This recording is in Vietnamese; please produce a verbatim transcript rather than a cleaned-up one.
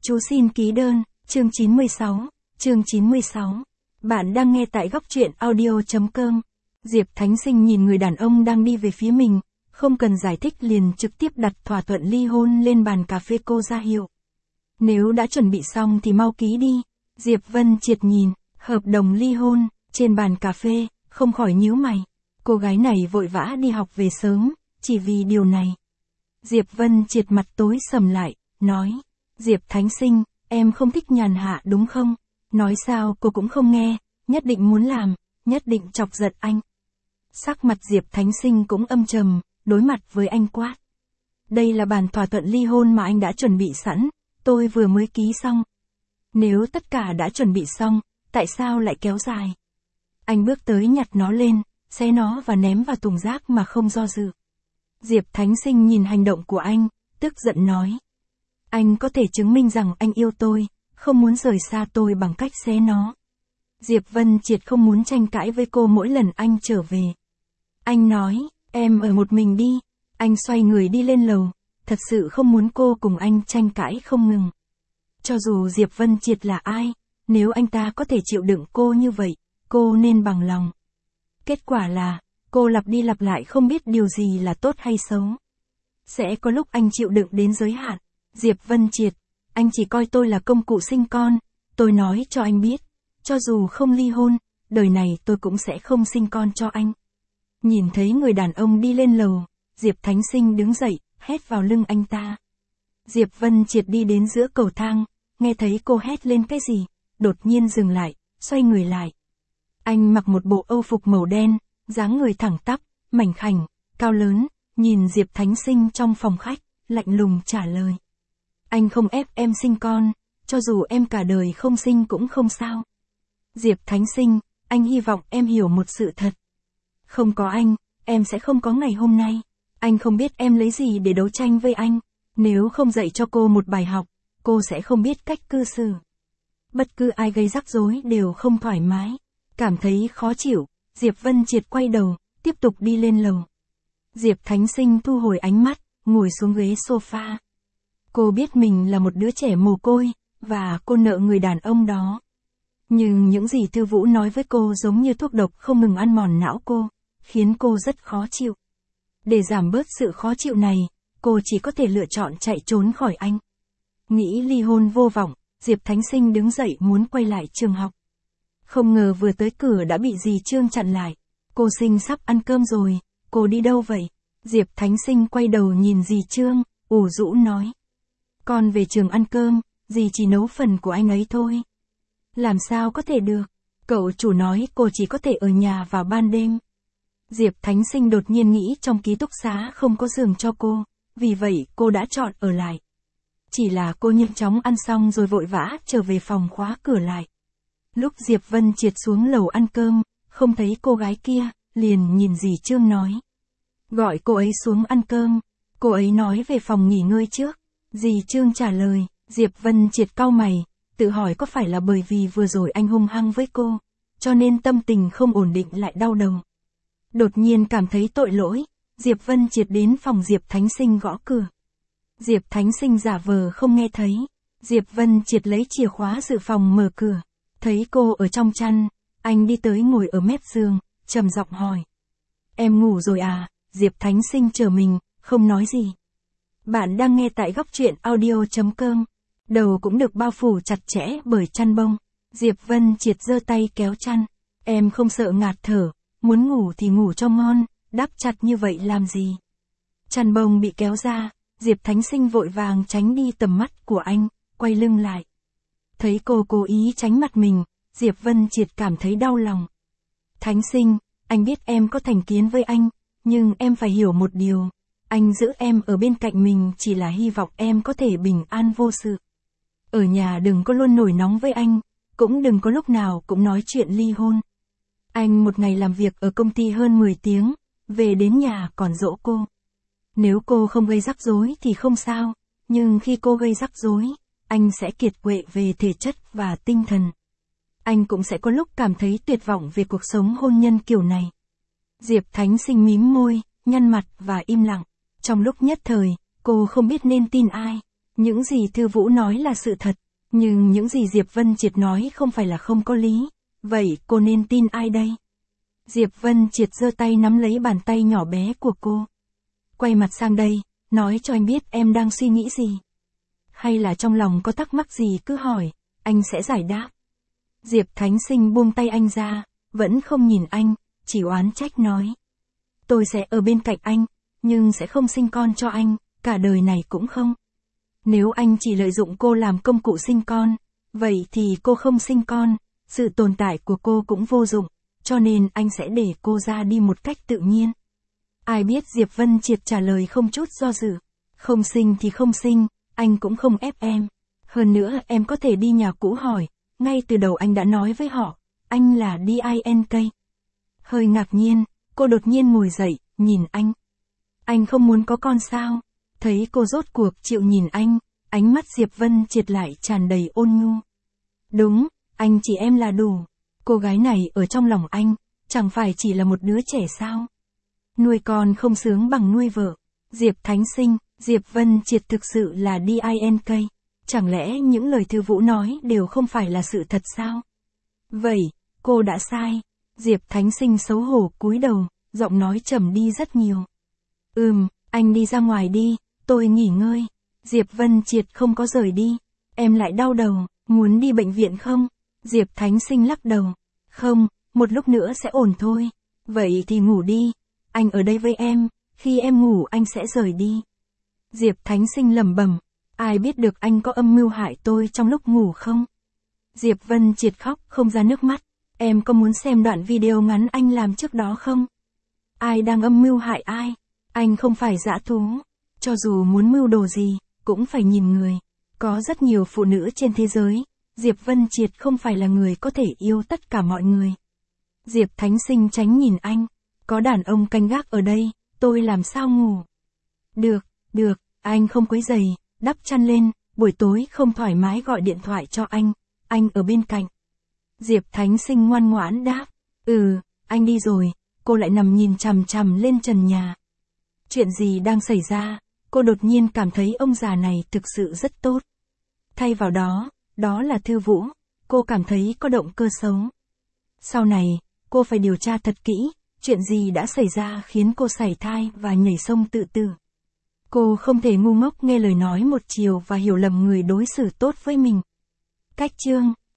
Chú xin ký đơn, chương chín mươi sáu, chương chín mươi sáu. Bạn đang nghe tại góc truyện audio chấm com. Diệp Thánh Sinh nhìn người đàn ông đang đi về phía mình, không cần giải thích liền trực tiếp đặt thỏa thuận ly hôn lên bàn cà phê. Cô ra hiệu. Nếu đã chuẩn bị xong thì mau ký đi. Diệp Vân Triệt nhìn, hợp đồng ly hôn, trên bàn cà phê, không khỏi nhíu mày. Cô gái này vội vã đi học về sớm, chỉ vì điều này. Diệp Vân Triệt mặt tối sầm lại, nói. Diệp Thánh Sinh, em không thích nhàn hạ đúng không? Nói sao cô cũng không nghe, nhất định muốn làm, nhất định chọc giận anh. Sắc mặt Diệp Thánh Sinh cũng âm trầm, đối mặt với anh quát. Đây là bản thỏa thuận ly hôn mà anh đã chuẩn bị sẵn, tôi vừa mới ký xong. Nếu tất cả đã chuẩn bị xong, tại sao lại kéo dài? Anh bước tới nhặt nó lên, xé nó và ném vào thùng rác mà không do dự. Diệp Thánh Sinh nhìn hành động của anh, tức giận nói. Anh có thể chứng minh rằng anh yêu tôi, không muốn rời xa tôi bằng cách xé nó. Diệp Vân Triệt không muốn tranh cãi với cô mỗi lần anh trở về. Anh nói, em ở một mình đi. Anh xoay người đi lên lầu, thật sự không muốn cô cùng anh tranh cãi không ngừng. Cho dù Diệp Vân Triệt là ai, nếu anh ta có thể chịu đựng cô như vậy, cô nên bằng lòng. Kết quả là, cô lặp đi lặp lại không biết điều gì là tốt hay xấu. Sẽ có lúc anh chịu đựng đến giới hạn. Diệp Vân Triệt, anh chỉ coi tôi là công cụ sinh con, tôi nói cho anh biết, cho dù không ly hôn, đời này tôi cũng sẽ không sinh con cho anh. Nhìn thấy người đàn ông đi lên lầu, Diệp Thánh Sinh đứng dậy, hét vào lưng anh ta. Diệp Vân Triệt đi đến giữa cầu thang, nghe thấy cô hét lên cái gì, đột nhiên dừng lại, xoay người lại. Anh mặc một bộ âu phục màu đen, dáng người thẳng tắp, mảnh khảnh, cao lớn, nhìn Diệp Thánh Sinh trong phòng khách, lạnh lùng trả lời. Anh không ép em sinh con, cho dù em cả đời không sinh cũng không sao. Diệp Thánh Sinh, anh hy vọng em hiểu một sự thật. Không có anh, em sẽ không có ngày hôm nay. Anh không biết em lấy gì để đấu tranh với anh. Nếu không dạy cho cô một bài học, cô sẽ không biết cách cư xử. Bất cứ ai gây rắc rối đều không thoải mái. Cảm thấy khó chịu, Diệp Vân Triệt quay đầu, tiếp tục đi lên lầu. Diệp Thánh Sinh thu hồi ánh mắt, ngồi xuống ghế sofa. Cô biết mình là một đứa trẻ mồ côi, và cô nợ người đàn ông đó. Nhưng những gì Tư Vũ nói với cô giống như thuốc độc không ngừng ăn mòn não cô, khiến cô rất khó chịu. Để giảm bớt sự khó chịu này, cô chỉ có thể lựa chọn chạy trốn khỏi anh. Nghĩ ly hôn vô vọng, Diệp Thánh Sinh đứng dậy muốn quay lại trường học. Không ngờ vừa tới cửa đã bị dì Trương chặn lại. Cô Sinh sắp ăn cơm rồi, cô đi đâu vậy? Diệp Thánh Sinh quay đầu nhìn dì Trương, ủ rũ nói. Con về trường ăn cơm, dì chỉ nấu phần của anh ấy thôi. Làm sao có thể được? Cậu chủ nói cô chỉ có thể ở nhà vào ban đêm. Diệp Thánh Sinh đột nhiên nghĩ trong ký túc xá không có giường cho cô, vì vậy cô đã chọn ở lại. Chỉ là cô nhanh chóng ăn xong rồi vội vã trở về phòng khóa cửa lại. Lúc Diệp Vân Triệt xuống lầu ăn cơm, không thấy cô gái kia, liền nhìn dì Trương nói. Gọi cô ấy xuống ăn cơm, cô ấy nói về phòng nghỉ ngơi trước. Dì Trương trả lời, Diệp Vân Triệt cau mày, tự hỏi có phải là bởi vì vừa rồi anh hung hăng với cô, cho nên tâm tình không ổn định lại đau đầu. Đột nhiên cảm thấy tội lỗi, Diệp Vân Triệt đến phòng Diệp Thánh Sinh gõ cửa. Diệp Thánh Sinh giả vờ không nghe thấy, Diệp Vân Triệt lấy chìa khóa dự phòng mở cửa, thấy cô ở trong chăn, anh đi tới ngồi ở mép giường, trầm giọng hỏi. Em ngủ rồi à? Diệp Thánh Sinh trở mình, không nói gì. Bạn đang nghe tại góc truyện audio chấm com. Đầu cũng được bao phủ chặt chẽ bởi chăn bông. Diệp Vân Triệt giơ tay kéo chăn. Em không sợ ngạt thở, muốn ngủ thì ngủ cho ngon, đắp chặt như vậy làm gì? Chăn bông bị kéo ra, Diệp Thánh Sinh vội vàng tránh đi tầm mắt của anh, quay lưng lại. Thấy cô cố ý tránh mặt mình, Diệp Vân Triệt cảm thấy đau lòng. Thánh Sinh, anh biết em có thành kiến với anh, nhưng em phải hiểu một điều. Anh giữ em ở bên cạnh mình chỉ là hy vọng em có thể bình an vô sự. Ở nhà đừng có luôn nổi nóng với anh, cũng đừng có lúc nào cũng nói chuyện ly hôn. Anh một ngày làm việc ở công ty hơn mười tiếng, về đến nhà còn dỗ cô. Nếu cô không gây rắc rối thì không sao, nhưng khi cô gây rắc rối, anh sẽ kiệt quệ về thể chất và tinh thần. Anh cũng sẽ có lúc cảm thấy tuyệt vọng về cuộc sống hôn nhân kiểu này. Diệp Thánh Sinh mím môi, nhăn mặt và im lặng. Trong lúc nhất thời, cô không biết nên tin ai. Những gì Thư Vũ nói là sự thật, nhưng những gì Diệp Vân Triệt nói không phải là không có lý, vậy cô nên tin ai đây? Diệp Vân Triệt giơ tay nắm lấy bàn tay nhỏ bé của cô. Quay mặt sang đây, nói cho anh biết em đang suy nghĩ gì. Hay là trong lòng có thắc mắc gì cứ hỏi, anh sẽ giải đáp. Diệp Thánh Sinh buông tay anh ra, vẫn không nhìn anh, chỉ oán trách nói. Tôi sẽ ở bên cạnh anh, nhưng sẽ không sinh con cho anh, cả đời này cũng không. Nếu anh chỉ lợi dụng cô làm công cụ sinh con, vậy thì cô không sinh con, sự tồn tại của cô cũng vô dụng, cho nên anh sẽ để cô ra đi một cách tự nhiên. Ai biết Diệp Vân Triệt trả lời không chút do dự. Không sinh thì không sinh, anh cũng không ép em. Hơn nữa em có thể đi nhà cũ hỏi, ngay từ đầu anh đã nói với họ, anh là đê i en ca. Hơi ngạc nhiên, cô đột nhiên ngồi dậy, nhìn anh. Anh không muốn có con sao? Thấy cô rốt cuộc chịu nhìn anh, ánh mắt Diệp Vân Triệt lại tràn đầy ôn nhu. Đúng, anh chỉ em là đủ. Cô gái này ở trong lòng anh, chẳng phải chỉ là một đứa trẻ sao? Nuôi con không sướng bằng nuôi vợ. Diệp Thánh Sinh, Diệp Vân Triệt thực sự là đê i en ca. Chẳng lẽ những lời Thư Vũ nói đều không phải là sự thật sao? Vậy, cô đã sai. Diệp Thánh Sinh xấu hổ cúi đầu, giọng nói trầm đi rất nhiều. Ừm, anh đi ra ngoài đi, tôi nghỉ ngơi. Diệp Vân Triệt không có rời đi. Em lại đau đầu, muốn đi bệnh viện không? Diệp Thánh Sinh lắc đầu. Không, một lúc nữa sẽ ổn thôi. Vậy thì ngủ đi. Anh ở đây với em, khi em ngủ anh sẽ rời đi. Diệp Thánh Sinh lẩm bẩm, ai biết được anh có âm mưu hại tôi trong lúc ngủ không? Diệp Vân Triệt khóc không ra nước mắt, em có muốn xem đoạn video ngắn anh làm trước đó không? Ai đang âm mưu hại ai? Anh không phải dã thú, cho dù muốn mưu đồ gì, cũng phải nhìn người. Có rất nhiều phụ nữ trên thế giới, Diệp Vân Triệt không phải là người có thể yêu tất cả mọi người. Diệp Thánh Sinh tránh nhìn anh. Có đàn ông canh gác ở đây, tôi làm sao ngủ? Được, được, anh không quấy rầy, đắp chăn lên, buổi tối không thoải mái gọi điện thoại cho anh, anh ở bên cạnh. Diệp Thánh Sinh ngoan ngoãn đáp, ừ, anh đi rồi, cô lại nằm nhìn chằm chằm lên trần nhà. Chuyện gì đang xảy ra? Cô đột nhiên cảm thấy ông già này thực sự rất tốt. Thay vào đó, đó là Thư Vũ, cô cảm thấy có động cơ xấu. Sau này, cô phải điều tra thật kỹ. Chuyện gì đã xảy ra khiến cô sảy thai và nhảy sông tự tử. Cô không thể ngu ngốc nghe lời nói một chiều và hiểu lầm người đối xử tốt với mình. Cách chương